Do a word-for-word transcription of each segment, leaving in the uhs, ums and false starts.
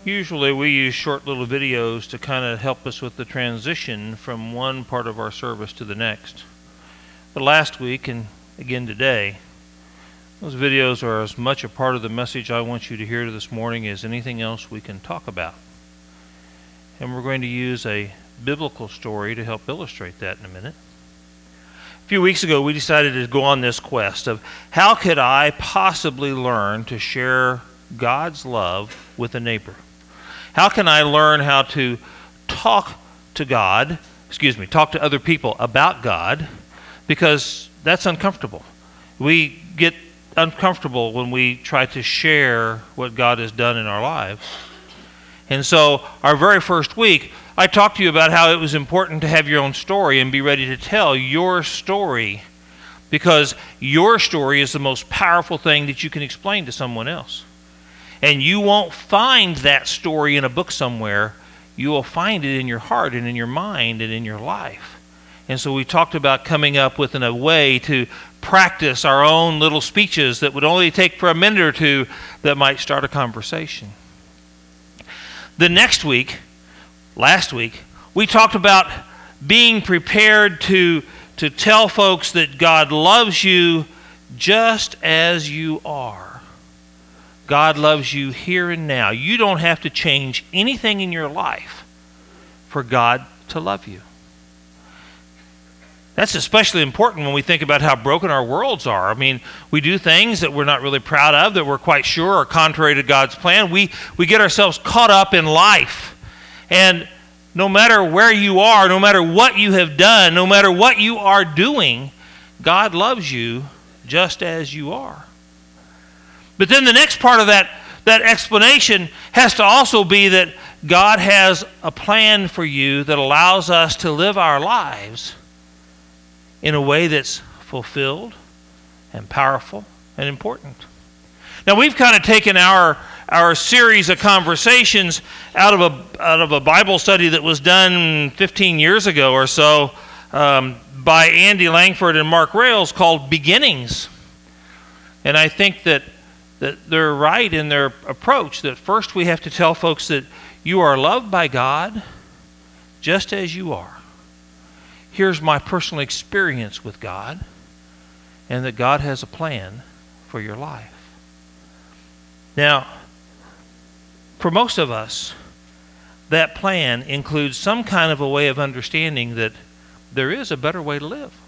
Usually we use short little videos to kind of help us with the transition from one part of our service to the next. But last week, and again today, those videos are as much a part of the message I want you to hear this morning as anything else we can talk about. And we're going to use a biblical story to help illustrate that in a minute. A few weeks ago, we decided to go on this quest of how could I possibly learn to share God's love with a neighbor? How can I learn how to talk to God, excuse me, talk to other people about God? Because that's uncomfortable. We get uncomfortable when we try to share what God has done in our lives. And so our very first week, I talked to you about how it was important to have your own story and be ready to tell your story, because your story is the most powerful thing that you can explain to someone else. And you won't find that story in a book somewhere. You will find it in your heart and in your mind and in your life. And so we talked about coming up with a way to practice our own little speeches that would only take for a minute or two that might start a conversation. The next week, last week, we talked about being prepared to, to tell folks that God loves you just as you are. God loves you here and now. You don't have to change anything in your life for God to love you. That's especially important when we think about how broken our worlds are. I mean, we do things that we're not really proud of, that we're quite sure are contrary to God's plan. We, we get ourselves caught up in life. And no matter where you are, no matter what you have done, no matter what you are doing, God loves you just as you are. But then the next part of that, that explanation has to also be that God has a plan for you that allows us to live our lives in a way that's fulfilled and powerful and important. Now, we've kind of taken our our series of conversations out of a out of a Bible study that was done fifteen years ago or so um, by Andy Langford and Mark Rails called Beginnings. And I think that that they're right in their approach, that first we have to tell folks that you are loved by God just as you are. Here's my personal experience with God, and that God has a plan for your life. Now, for most of us, that plan includes some kind of a way of understanding that there is a better way to live.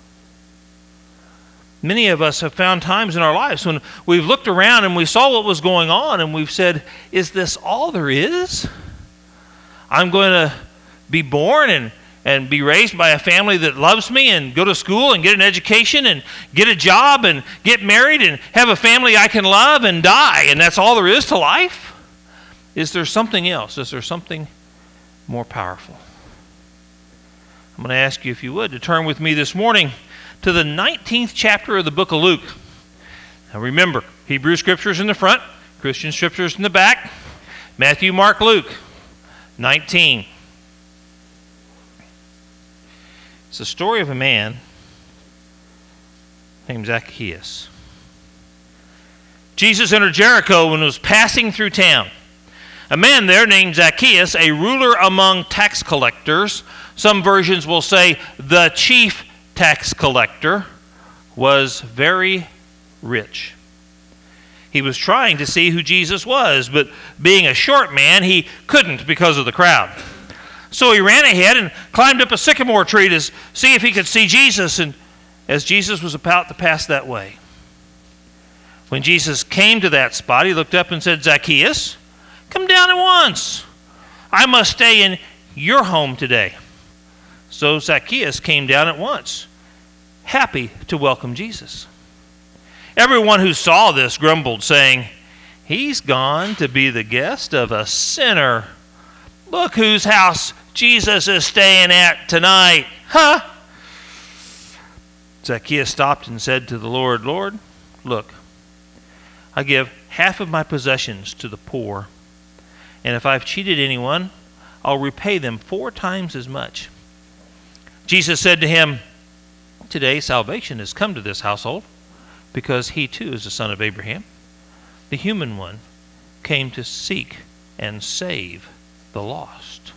Many of us have found times in our lives when we've looked around and we saw what was going on and we've said, is this all there is? I'm going to be born and, and be raised by a family that loves me and go to school and get an education and get a job and get married and have a family I can love and die, and that's all there is to life? Is there something else? Is there something more powerful? I'm going to ask you, if you would, to turn with me this morning to the nineteenth chapter of the book of Luke. Now remember, Hebrew scriptures in the front, Christian scriptures in the back. Matthew, Mark, Luke, nineteen. It's the story of a man named Zacchaeus. Jesus entered Jericho and was passing through town. A man there named Zacchaeus, a ruler among tax collectors, some versions will say the chief tax collector, was very rich. He was trying to see who Jesus was, but being a short man, he couldn't because of the crowd. So he ran ahead and climbed up a sycamore tree to see if he could see Jesus, and as Jesus was about to pass that way. When Jesus came to that spot, he looked up and said, Zacchaeus, come down at once. I must stay in your home today. So Zacchaeus came down at once, happy to welcome Jesus. Everyone who saw this grumbled, saying, he's gone to be the guest of a sinner. Look whose house Jesus is staying at tonight. Huh? Zacchaeus stopped and said to the Lord, Lord, look, I give half of my possessions to the poor, and if I've cheated anyone, I'll repay them four times as much. Jesus said to him, today salvation has come to this household, because he too is the son of Abraham. The human one came to seek and save the lost.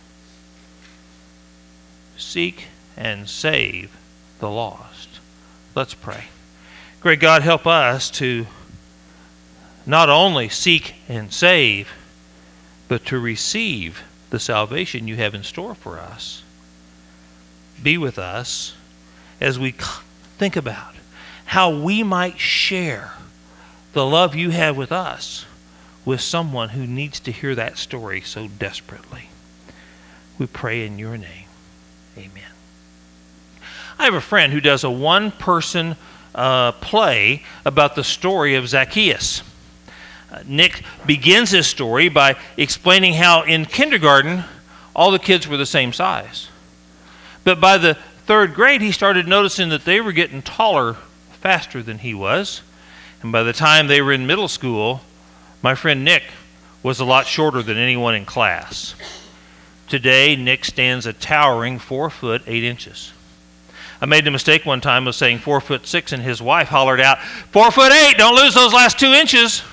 Seek and save the lost. Let's pray. Great God, help us to not only seek and save, but to receive the salvation you have in store for us. Be with us as we think about how we might share the love you have with us with someone who needs to hear that story so desperately. We pray in your name. Amen. I have a friend who does a one-person uh, play about the story of Zacchaeus. Uh, Nick begins his story by explaining how in kindergarten all the kids were the same size. But by the third grade, he started noticing that they were getting taller faster than he was. And by the time they were in middle school, my friend Nick was a lot shorter than anyone in class. Today, Nick stands a towering four foot eight inches. I made the mistake one time of saying four foot six, and his wife hollered out, "Four foot eight! Don't lose those last two inches."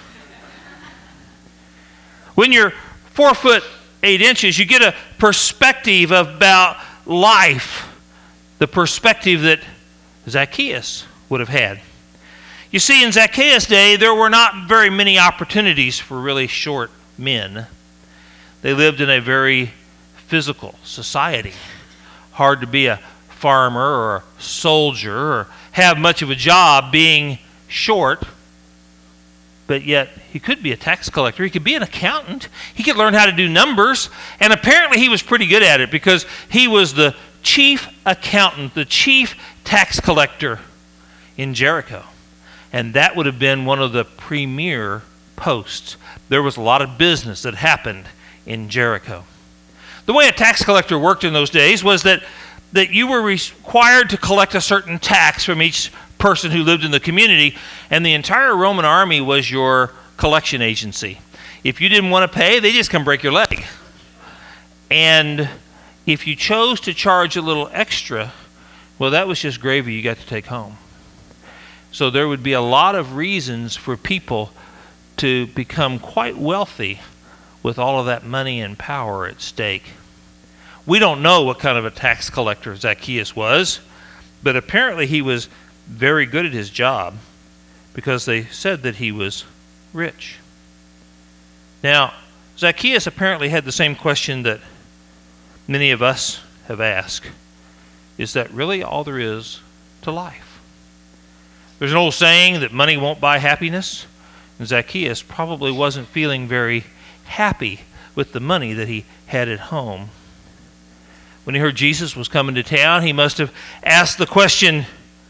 When you're four foot eight inches, you get a perspective about life, the perspective that Zacchaeus would have had. You see, in Zacchaeus' day, there were not very many opportunities for really short men. They lived in a very physical society. Hard to be a farmer or a soldier or have much of a job being short. But yet, he could be a tax collector. He could be an accountant. He could learn how to do numbers. And apparently he was pretty good at it because he was the chief accountant, the chief tax collector in Jericho. And that would have been one of the premier posts. There was a lot of business that happened in Jericho. The way a tax collector worked in those days was that, that you were required to collect a certain tax from each person who lived in the community, and the entire Roman army was your collection agency. If you didn't want to pay, they just come break your leg. And if you chose to charge a little extra, well, that was just gravy you got to take home. So there would be a lot of reasons for people to become quite wealthy with all of that money and power at stake. We don't know what kind of a tax collector Zacchaeus was, but apparently he was very good at his job because they said that he was rich. Now, Zacchaeus apparently had the same question that many of us have asked. Is that really all there is to life? There's an old saying that money won't buy happiness, and Zacchaeus probably wasn't feeling very happy with the money that he had at home. When he heard Jesus was coming to town, he must have asked the question,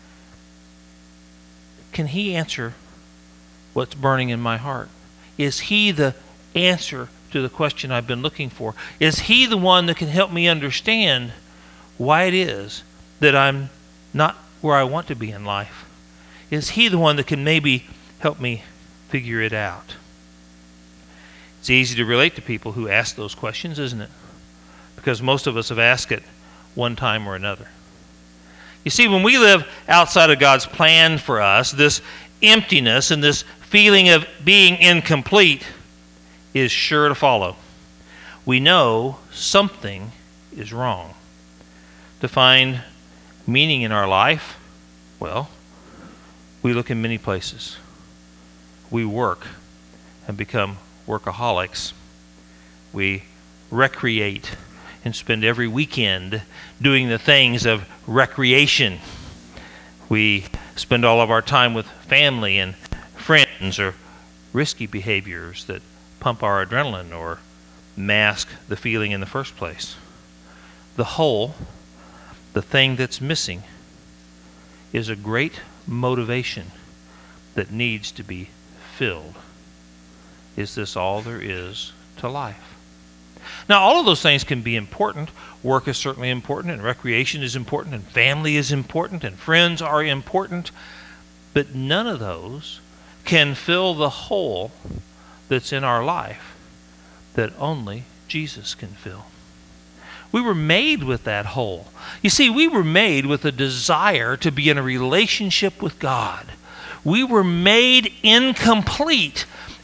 can he answer what's burning in my heart? Is he the answer to the question I've been looking for? Is he the one that can help me understand why it is that I'm not where I want to be in life? Is he the one that can maybe help me figure it out? It's easy to relate to people who ask those questions, isn't it? Because most of us have asked it one time or another. You see, when we live outside of God's plan for us, this emptiness and this feeling of being incomplete is sure to follow. We know something is wrong. To find meaning in our life, well, we look in many places. We work and become workaholics. We recreate and spend every weekend doing the things of recreation. We spend all of our time with family and friends, or risky behaviors that pump our adrenaline or mask the feeling in the first place. The hole, the thing that's missing, is a great motivation that needs to be filled. Is this all there is to life? Now, all of those things can be important. Work is certainly important, and recreation is important, and family is important, and friends are important. But none of those can fill the hole that's in our life that only Jesus can fill. We were made with that hole. You see, we were made with a desire to be in a relationship with God. We were made incomplete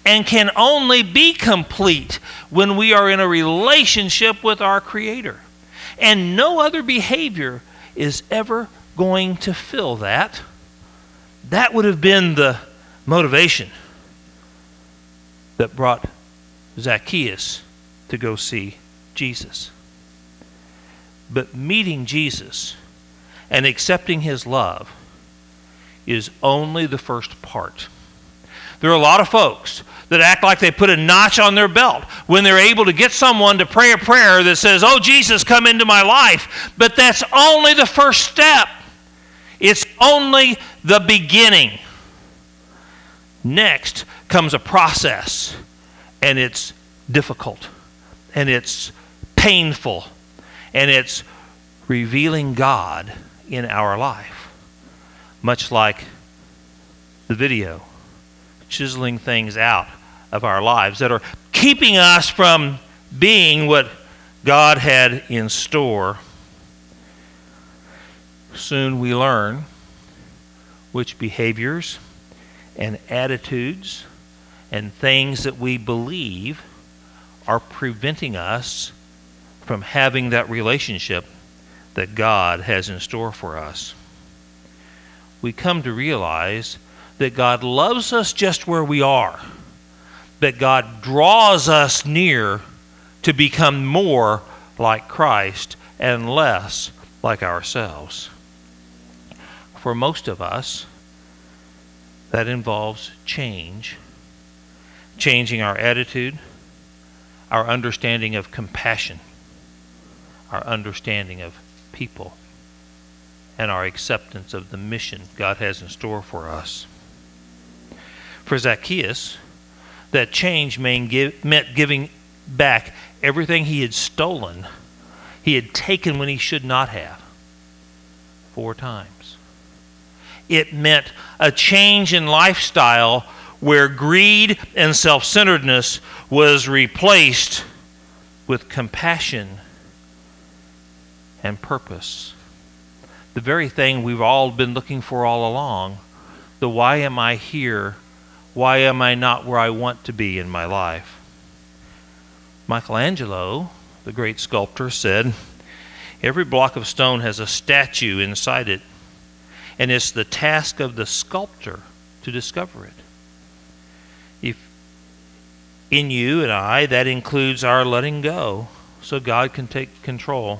and can only be complete when we are in a relationship with our Creator. And no other behavior is ever going to fill that. That would have been the motivation that brought Zacchaeus to go see Jesus. But meeting Jesus and accepting his love is only the first part. There are a lot of folks that act like they put a notch on their belt when they're able to get someone to pray a prayer that says, "Oh, Jesus, come into my life." But that's only the first step. It's only the beginning. Next comes a process, and it's difficult, and it's painful, and it's revealing God in our life. Much like the video, chiseling things out of our lives that are keeping us from being what God had in store. Soon we learn which behaviors and attitudes and things that we believe are preventing us from having that relationship that God has in store for us. We come to realize that God loves us just where we are, that God draws us near to become more like Christ and less like ourselves. For most of us, that involves change, changing our attitude, our understanding of compassion, our understanding of people, and our acceptance of the mission God has in store for us. For Zacchaeus, that change meant giving back everything he had stolen, he had taken when he should not have, four times. It meant a change in lifestyle where greed and self-centeredness was replaced with compassion and purpose. The very thing we've all been looking for all along, the why am I here? Why am I not where I want to be in my life? Michelangelo, the great sculptor, said, "Every block of stone has a statue inside it, and it's the task of the sculptor to discover it." If in you and I, that includes our letting go so God can take control,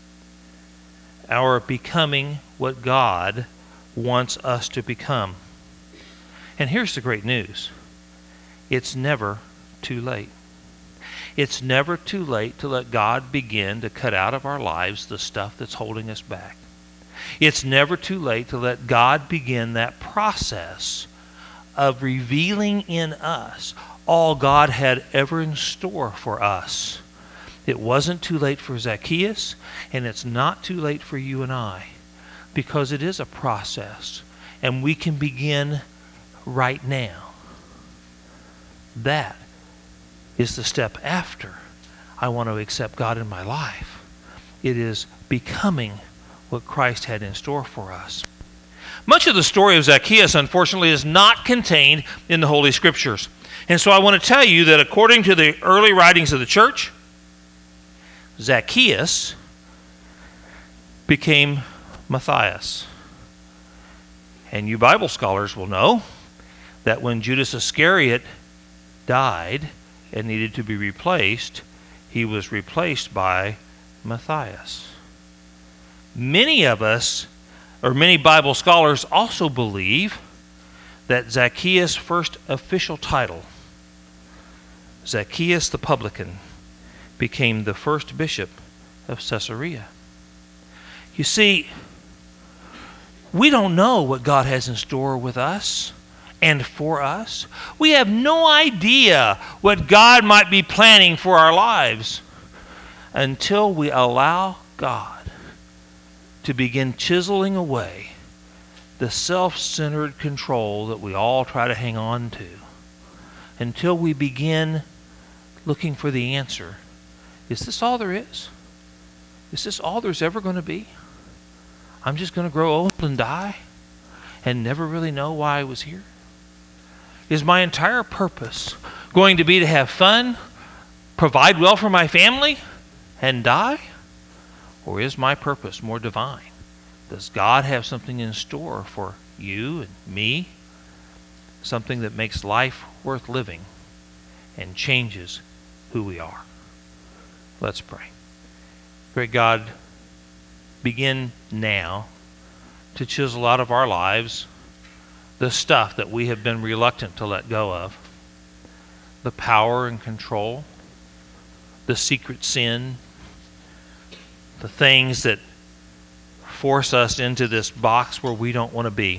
our becoming what God wants us to become. And here's the great news. It's never too late. It's never too late to let God begin to cut out of our lives the stuff that's holding us back. It's never too late to let God begin that process of revealing in us all God had ever in store for us. It wasn't too late for Zacchaeus, and it's not too late for you and I, because it is a process, and we can begin right now. That is the step after I want to accept God in my life. It is becoming what Christ had in store for us. Much of the story of Zacchaeus, unfortunately, is not contained in the Holy Scriptures. And so I want to tell you that according to the early writings of the church, Zacchaeus became Matthias. And you Bible scholars will know that when Judas Iscariot died and needed to be replaced, he was replaced by Matthias. Many of us, or many Bible scholars, also believe that Zacchaeus' first official title, Zacchaeus the Publican, became the first bishop of Caesarea. You see, we don't know what God has in store with us and for us. We have no idea what God might be planning for our lives until we allow God to begin chiseling away the self-centered control that we all try to hang on to, until we begin looking for the answer. Is this all there is? Is this all there's ever going to be? I'm just going to grow old and die and never really know why I was here? Is my entire purpose going to be to have fun, provide well for my family, and die? Or is my purpose more divine? Does God have something in store for you and me? Something that makes life worth living and changes who we are. Let's pray. Great God, begin now to chisel out of our lives the stuff that we have been reluctant to let go of. The power and control, the secret sin, the things that force us into this box where we don't want to be.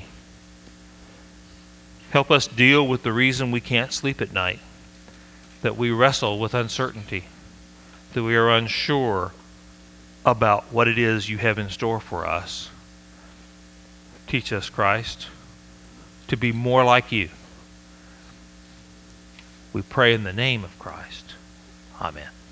Help us deal with the reason we can't sleep at night, that we wrestle with uncertainty, that we are unsure about what it is you have in store for us. Teach us, Christ, to be more like you. We pray in the name of Christ. Amen.